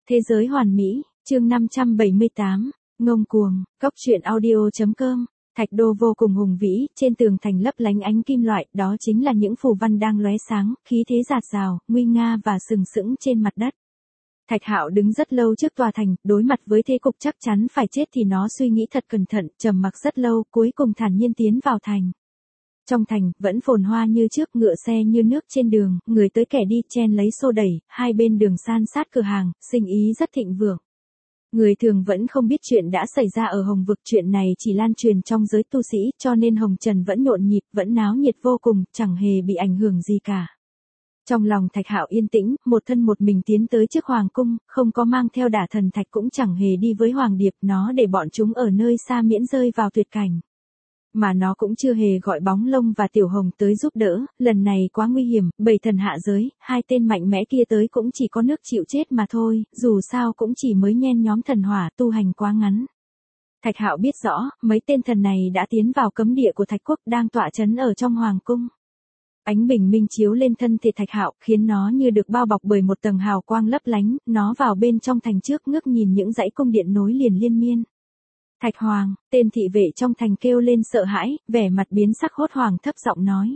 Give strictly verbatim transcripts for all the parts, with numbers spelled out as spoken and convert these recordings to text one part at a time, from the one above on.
Thế giới hoàn mỹ, chương năm trăm bảy mươi tám, ngông cuồng, cốc truyện audio chấm com. Thạch đô vô cùng hùng vĩ, trên tường thành lấp lánh ánh kim loại, đó chính là những phù văn đang lóe sáng, khí thế rạt rào, nguy nga và sừng sững trên mặt đất. Thạch Hạo đứng rất lâu trước tòa thành, đối mặt với thế cục chắc chắn phải chết thì nó suy nghĩ thật cẩn thận, trầm mặc rất lâu, cuối cùng thản nhiên tiến vào thành. Trong thành, vẫn phồn hoa như trước, ngựa xe như nước trên đường, người tới kẻ đi chen lấy xô đẩy, hai bên đường san sát cửa hàng, sinh ý rất thịnh vượng. Người thường vẫn không biết chuyện đã xảy ra ở Hồng Vực, chuyện này chỉ lan truyền trong giới tu sĩ, cho nên Hồng Trần vẫn nhộn nhịp, vẫn náo nhiệt vô cùng, chẳng hề bị ảnh hưởng gì cả. Trong lòng Thạch Hạo yên tĩnh, một thân một mình tiến tới trước hoàng cung, không có mang theo Đả Thần Thạch, cũng chẳng hề đi với Hoàng Điệp, nó để bọn chúng ở nơi xa miễn rơi vào tuyệt cảnh. Mà nó cũng chưa hề gọi Bóng Lông và Tiểu Hồng tới giúp đỡ, lần này quá nguy hiểm, bảy thần hạ giới, hai tên mạnh mẽ kia tới cũng chỉ có nước chịu chết mà thôi, dù sao cũng chỉ mới nhen nhóm thần hỏa, tu hành quá ngắn. Thạch Hạo biết rõ, mấy tên thần này đã tiến vào cấm địa của Thạch Quốc, đang tọa trấn ở trong hoàng cung. Ánh bình minh chiếu lên thân thể Thạch Hạo, khiến nó như được bao bọc bởi một tầng hào quang lấp lánh, nó vào bên trong thành trước, ngước nhìn những dãy cung điện nối liền liên miên. Thạch Hoàng, tên thị vệ trong thành kêu lên sợ hãi, vẻ mặt biến sắc hốt hoảng, thấp giọng nói.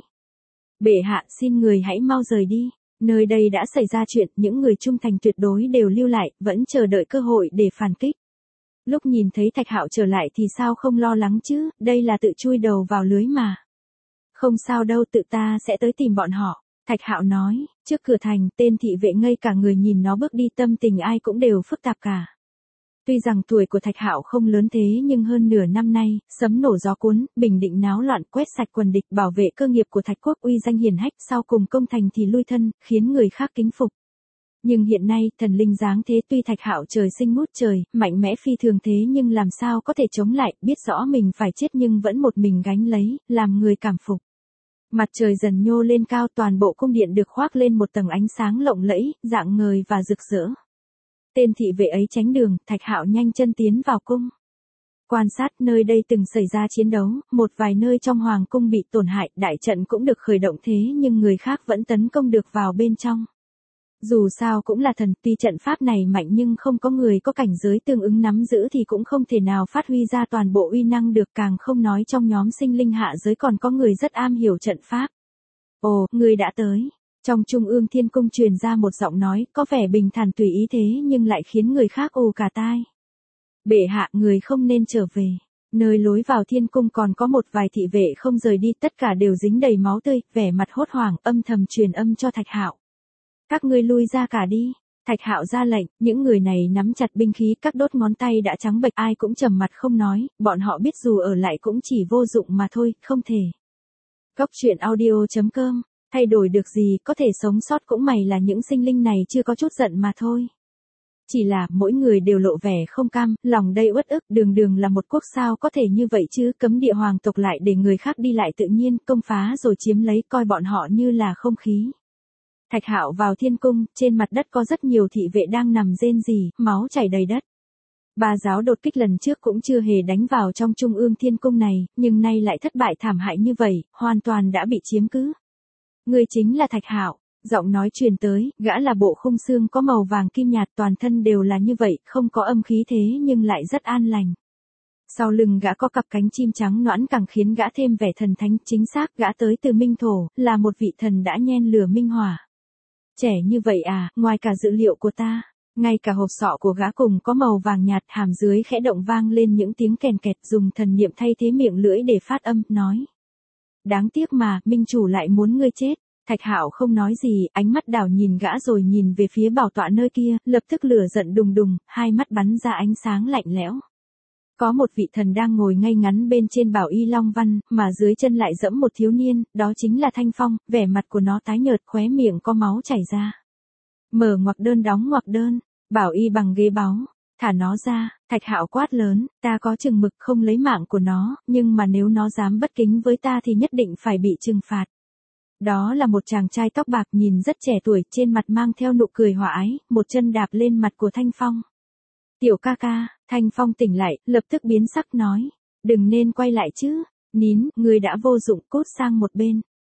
Bệ hạ, xin người hãy mau rời đi, nơi đây đã xảy ra chuyện, những người trung thành tuyệt đối đều lưu lại, vẫn chờ đợi cơ hội để phản kích. Lúc nhìn thấy Thạch Hạo trở lại thì sao không lo lắng chứ, đây là tự chui đầu vào lưới mà. Không sao đâu, tự ta sẽ tới tìm bọn họ, Thạch Hạo nói. Trước cửa thành, tên thị vệ ngây cả người nhìn nó bước đi, tâm tình ai cũng đều phức tạp cả. Tuy rằng tuổi của Thạch Hạo không lớn thế nhưng hơn nửa năm nay, sấm nổ gió cuốn, bình định náo loạn, quét sạch quần địch, bảo vệ cơ nghiệp của Thạch Quốc uy danh hiển hách, sau cùng công thành thì lui thân, khiến người khác kính phục. Nhưng hiện nay, thần linh giáng thế, tuy Thạch Hạo trời sinh ngút trời, mạnh mẽ phi thường thế nhưng làm sao có thể chống lại, biết rõ mình phải chết nhưng vẫn một mình gánh lấy, làm người cảm phục. Mặt trời dần nhô lên cao, toàn bộ cung điện được khoác lên một tầng ánh sáng lộng lẫy, rạng ngời và rực rỡ. Tên thị vệ ấy tránh đường, Thạch Hạo nhanh chân tiến vào cung. Quan sát nơi đây từng xảy ra chiến đấu, một vài nơi trong hoàng cung bị tổn hại, đại trận cũng được khởi động thế nhưng người khác vẫn tấn công được vào bên trong. Dù sao cũng là thần, tuy trận pháp này mạnh nhưng không có người có cảnh giới tương ứng nắm giữ thì cũng không thể nào phát huy ra toàn bộ uy năng được, càng không nói trong nhóm sinh linh hạ giới còn có người rất am hiểu trận pháp. Ồ, người đã tới. Trong Trung ương Thiên Cung truyền ra một giọng nói, có vẻ bình thản tùy ý thế nhưng lại khiến người khác ù cả tai. Bệ hạ, người không nên trở về. Nơi lối vào Thiên Cung còn có một vài thị vệ không rời đi, tất cả đều dính đầy máu tươi, vẻ mặt hốt hoảng, âm thầm truyền âm cho Thạch Hạo. Các ngươi lui ra cả đi. Thạch Hạo ra lệnh, những người này nắm chặt binh khí, các đốt ngón tay đã trắng bệch, ai cũng trầm mặt không nói, bọn họ biết dù ở lại cũng chỉ vô dụng mà thôi, không thể. Cốc truyện audio chấm com. Thay đổi được gì, có thể sống sót cũng mày là những sinh linh này chưa có chút giận mà thôi. Chỉ là, mỗi người đều lộ vẻ không cam, lòng đầy uất ức, đường đường là một quốc sao có thể như vậy chứ, cấm địa hoàng tộc lại để người khác đi lại tự nhiên, công phá rồi chiếm lấy, coi bọn họ như là không khí. Thạch Hạo vào Thiên Cung, trên mặt đất có rất nhiều thị vệ đang nằm rên rỉ, máu chảy đầy đất. Ba giáo đột kích lần trước cũng chưa hề đánh vào trong Trung ương Thiên Cung này, nhưng nay lại thất bại thảm hại như vậy, hoàn toàn đã bị chiếm cứ. Người chính là Thạch Hạo, giọng nói truyền tới, gã là bộ khung xương có màu vàng kim nhạt, toàn thân đều là như vậy, không có âm khí thế nhưng lại rất an lành. Sau lưng gã có cặp cánh chim trắng nõn càng khiến gã thêm vẻ thần thánh, chính xác gã tới từ Minh Thổ, là một vị thần đã nhen lửa minh hỏa. Trẻ như vậy à, ngoài cả dự liệu của ta, ngay cả hộp sọ của gã cùng có màu vàng nhạt, hàm dưới khẽ động vang lên những tiếng kèn kẹt, dùng thần niệm thay thế miệng lưỡi để phát âm, nói. Đáng tiếc mà, minh chủ lại muốn ngươi chết. Thạch Hạo không nói gì, ánh mắt đảo nhìn gã rồi nhìn về phía bảo tọa nơi kia, lập tức lửa giận đùng đùng, hai mắt bắn ra ánh sáng lạnh lẽo. Có một vị thần đang ngồi ngay ngắn bên trên bảo y long văn, mà dưới chân lại dẫm một thiếu niên, đó chính là Thanh Phong, vẻ mặt của nó tái nhợt, khóe miệng có máu chảy ra. Mở ngoặc đơn đóng ngoặc đơn, bảo y bằng ghế báu, thả nó ra. Thạch Hạo quát lớn, ta có chừng mực không lấy mạng của nó, nhưng mà nếu nó dám bất kính với ta thì nhất định phải bị trừng phạt. Đó là một chàng trai tóc bạc nhìn rất trẻ tuổi, trên mặt mang theo nụ cười hòa ái, một chân đạp lên mặt của Thanh Phong. Tiểu ca ca. Thanh Phong tỉnh lại, lập tức biến sắc nói, đừng nên quay lại chứ, nín, người đã vô dụng, cút sang một bên.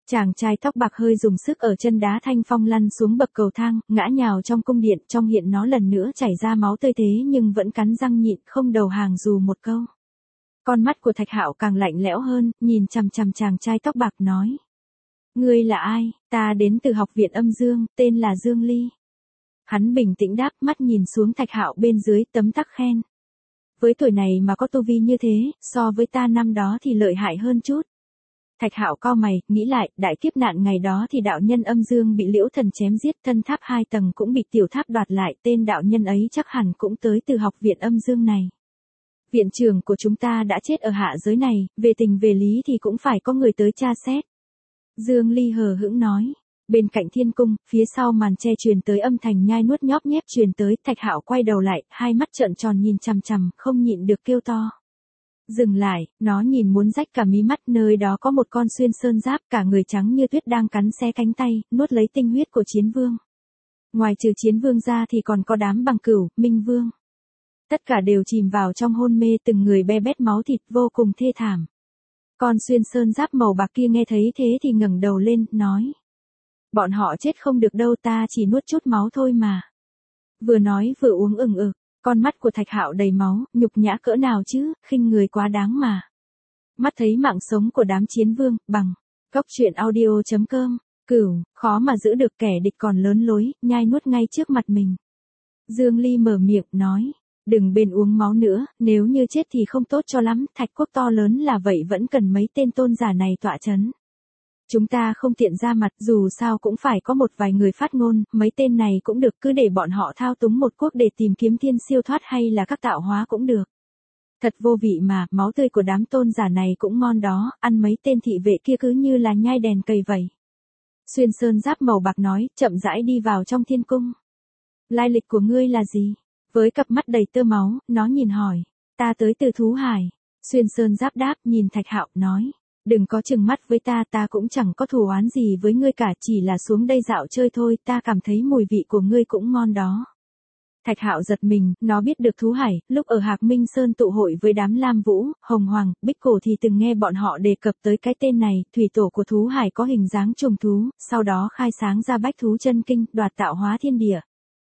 Chàng trai tóc bạc hơi dùng sức ở chân đá Thanh Phong lăn xuống bậc cầu thang, ngã nhào trong cung điện, trong hiện nó lần nữa chảy ra máu tươi thế nhưng vẫn cắn răng nhịn, không đầu hàng dù một câu. Con mắt của Thạch Hạo càng lạnh lẽo hơn, nhìn chằm chằm chàng trai tóc bạc nói. Ngươi là ai? Ta đến từ học viện âm dương, tên là Dương Ly. Hắn bình tĩnh đáp, mắt nhìn xuống Thạch Hạo bên dưới, tấm tắc khen. Với tuổi này mà có tu vi như thế, so với ta năm đó thì lợi hại hơn chút. Thạch Hạo cau mày, nghĩ lại, đại kiếp nạn ngày đó thì đạo nhân âm dương bị Liễu Thần chém giết, thân tháp hai tầng cũng bị tiểu tháp đoạt lại, tên đạo nhân ấy chắc hẳn cũng tới từ học viện âm dương này. Viện trưởng của chúng ta đã chết ở hạ giới này, về tình về lý thì cũng phải có người tới tra xét. Dương Ly hờ hững nói. Bên cạnh thiên cung, phía sau màn che truyền tới âm thanh nhai nuốt nhóp nhép truyền tới, Thạch Hạo quay đầu lại, hai mắt trợn tròn nhìn chằm chằm, không nhịn được kêu to. Dừng lại, nó nhìn muốn rách cả mí mắt, nơi đó có một con xuyên sơn giáp, cả người trắng như tuyết đang cắn xé cánh tay, nuốt lấy tinh huyết của chiến vương. Ngoài trừ chiến vương ra thì còn có đám bằng cửu, minh vương. Tất cả đều chìm vào trong hôn mê, từng người be bét máu thịt, vô cùng thê thảm. Con xuyên sơn giáp màu bạc kia nghe thấy thế thì ngẩng đầu lên, nói. Bọn họ chết không được đâu, ta chỉ nuốt chút máu thôi mà. Vừa nói vừa uống ừng ực, con mắt của Thạch Hạo đầy máu, nhục nhã cỡ nào chứ, khinh người quá đáng mà. Mắt thấy mạng sống của đám chiến vương, bằng, cốc truyện audio chấm com, cửu, khó mà giữ được kẻ địch còn lớn lối, nhai nuốt ngay trước mặt mình. Dương Ly mở miệng, nói, đừng bên uống máu nữa, nếu như chết thì không tốt cho lắm, Thạch quốc to lớn là vậy vẫn cần mấy tên tôn giả này tọa chấn. Chúng ta không tiện ra mặt, dù sao cũng phải có một vài người phát ngôn, mấy tên này cũng được, cứ để bọn họ thao túng một quốc để tìm kiếm thiên siêu thoát hay là các tạo hóa cũng được. Thật vô vị mà, máu tươi của đám tôn giả này cũng ngon đó, ăn mấy tên thị vệ kia cứ như là nhai đèn cầy vậy. Xuyên sơn giáp màu bạc nói, chậm rãi đi vào trong thiên cung. Lai lịch của ngươi là gì? Với cặp mắt đầy tơ máu, nó nhìn hỏi, ta tới từ thú hải. Xuyên sơn giáp đáp, nhìn Thạch Hạo, nói. Đừng có chừng mắt với ta, ta cũng chẳng có thù oán gì với ngươi cả, chỉ là xuống đây dạo chơi thôi, ta cảm thấy mùi vị của ngươi cũng ngon đó. Thạch Hạo giật mình, nó biết được thú hải, lúc ở Hạc Minh Sơn tụ hội với đám Lam Vũ, Hồng Hoàng, Bích Cổ thì từng nghe bọn họ đề cập tới cái tên này, thủy tổ của thú hải có hình dáng trùng thú, sau đó khai sáng ra bách thú chân kinh, đoạt tạo hóa thiên địa.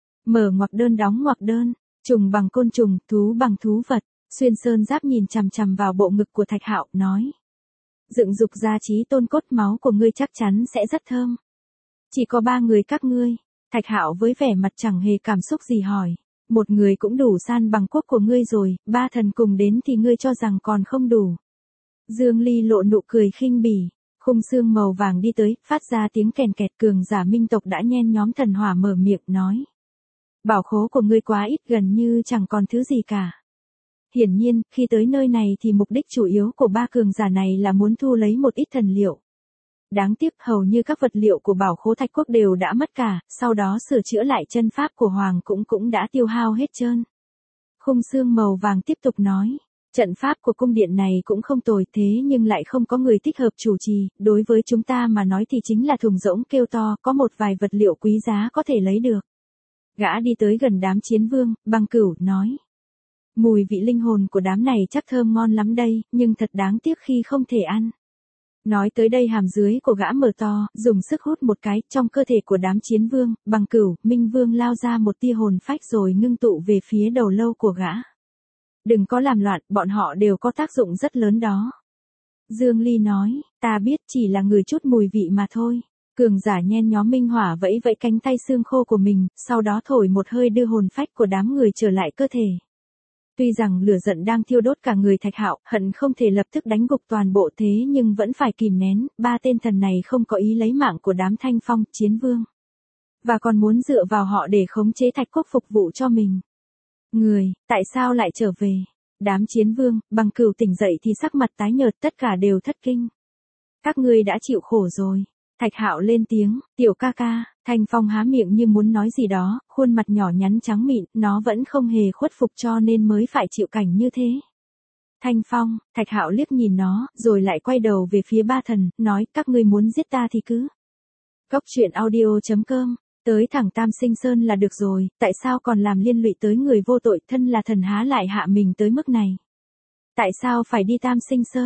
Mở ngoặc đơn đóng ngoặc đơn, trùng bằng côn trùng, thú bằng thú vật. Xuyên sơn giáp nhìn chằm chằm vào bộ ngực của Thạch Hạo, nói. Dựng dục ra trí tôn cốt, máu của ngươi chắc chắn sẽ rất thơm. Chỉ có ba người các ngươi. Thạch Hạo với vẻ mặt chẳng hề cảm xúc gì hỏi. Một người cũng đủ san bằng quốc của ngươi rồi, ba thần cùng đến thì ngươi cho rằng còn không đủ. Dương Ly lộ nụ cười khinh bỉ. Khung xương màu vàng đi tới, phát ra tiếng kèn kẹt, cường giả minh tộc đã nhen nhóm thần hỏa mở miệng nói. Bảo khố của ngươi quá ít, gần như chẳng còn thứ gì cả. Hiển nhiên, khi tới nơi này thì mục đích chủ yếu của ba cường giả này là muốn thu lấy một ít thần liệu. Đáng tiếc hầu như các vật liệu của bảo khố Thạch quốc đều đã mất cả, sau đó sửa chữa lại chân pháp của Hoàng cũng cũng đã tiêu hao hết trơn. Khung xương màu vàng tiếp tục nói, trận pháp của cung điện này cũng không tồi thế nhưng lại không có người thích hợp chủ trì, đối với chúng ta mà nói thì chính là thùng rỗng kêu to, có một vài vật liệu quý giá có thể lấy được. Gã đi tới gần đám chiến vương, Băng Cửu, nói. Mùi vị linh hồn của đám này chắc thơm ngon lắm đây, nhưng thật đáng tiếc khi không thể ăn. Nói tới đây hàm dưới của gã mở to, dùng sức hút một cái, trong cơ thể của đám chiến vương, Băng Cửu, Minh Vương lao ra một tia hồn phách rồi ngưng tụ về phía đầu lâu của gã. Đừng có làm loạn, bọn họ đều có tác dụng rất lớn đó. Dương Ly nói, ta biết chỉ là ngửi chút mùi vị mà thôi. Cường giả nhen nhóm minh hỏa vẫy vẫy cánh tay xương khô của mình, sau đó thổi một hơi đưa hồn phách của đám người trở lại cơ thể. Tuy rằng lửa giận đang thiêu đốt cả người Thạch Hạo, hận không thể lập tức đánh gục toàn bộ thế nhưng vẫn phải kìm nén, ba tên thần này không có ý lấy mạng của đám Thanh Phong, chiến vương. Và còn muốn dựa vào họ để khống chế Thạch quốc phục vụ cho mình. Người, tại sao lại trở về? Đám chiến vương, Băng Cửu tỉnh dậy thì sắc mặt tái nhợt, tất cả đều thất kinh. Các ngươi đã chịu khổ rồi. Thạch Hạo lên tiếng, tiểu ca ca. Thanh Phong há miệng như muốn nói gì đó, khuôn mặt nhỏ nhắn trắng mịn, nó vẫn không hề khuất phục cho nên mới phải chịu cảnh như thế. Thanh Phong, Thạch Hạo liếc nhìn nó, rồi lại quay đầu về phía ba thần, nói, các ngươi muốn giết ta thì cứ. Cốc truyện audio chấm com, tới thẳng Tam Sinh Sơn là được rồi, tại sao còn làm liên lụy tới người vô tội, thân là thần há lại hạ mình tới mức này. Tại sao phải đi Tam Sinh Sơn?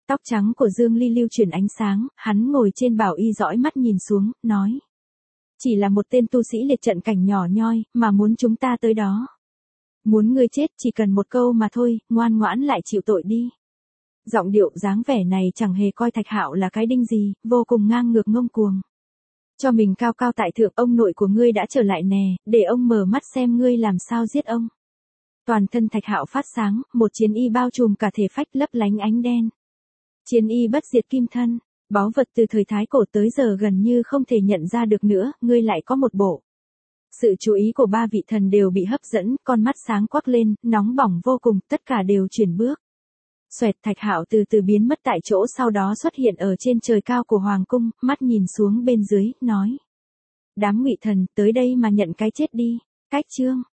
Tóc trắng của Dương Ly lưu chuyển ánh sáng, hắn ngồi trên bảo y dõi mắt nhìn xuống, nói. Chỉ là một tên tu sĩ liệt trận cảnh nhỏ nhoi, mà muốn chúng ta tới đó. Muốn ngươi chết chỉ cần một câu mà thôi, ngoan ngoãn lại chịu tội đi. Giọng điệu dáng vẻ này chẳng hề coi Thạch Hạo là cái đinh gì, vô cùng ngang ngược ngông cuồng. Cho mình cao cao tại thượng, ông nội của ngươi đã trở lại nè, để ông mở mắt xem ngươi làm sao giết ông. Toàn thân Thạch Hạo phát sáng, một chiến y bao trùm cả thể phách lấp lánh ánh đen. Chiến y bất diệt kim thân, báu vật từ thời Thái Cổ tới giờ gần như không thể nhận ra được nữa, ngươi lại có một bộ. Sự chú ý của ba vị thần đều bị hấp dẫn, con mắt sáng quắc lên, nóng bỏng vô cùng, tất cả đều chuyển bước. Xoẹt, Thạch Hạo từ từ biến mất tại chỗ, sau đó xuất hiện ở trên trời cao của Hoàng cung, mắt nhìn xuống bên dưới, nói. Đám ngụy thần, tới đây mà nhận cái chết đi. Cách chương.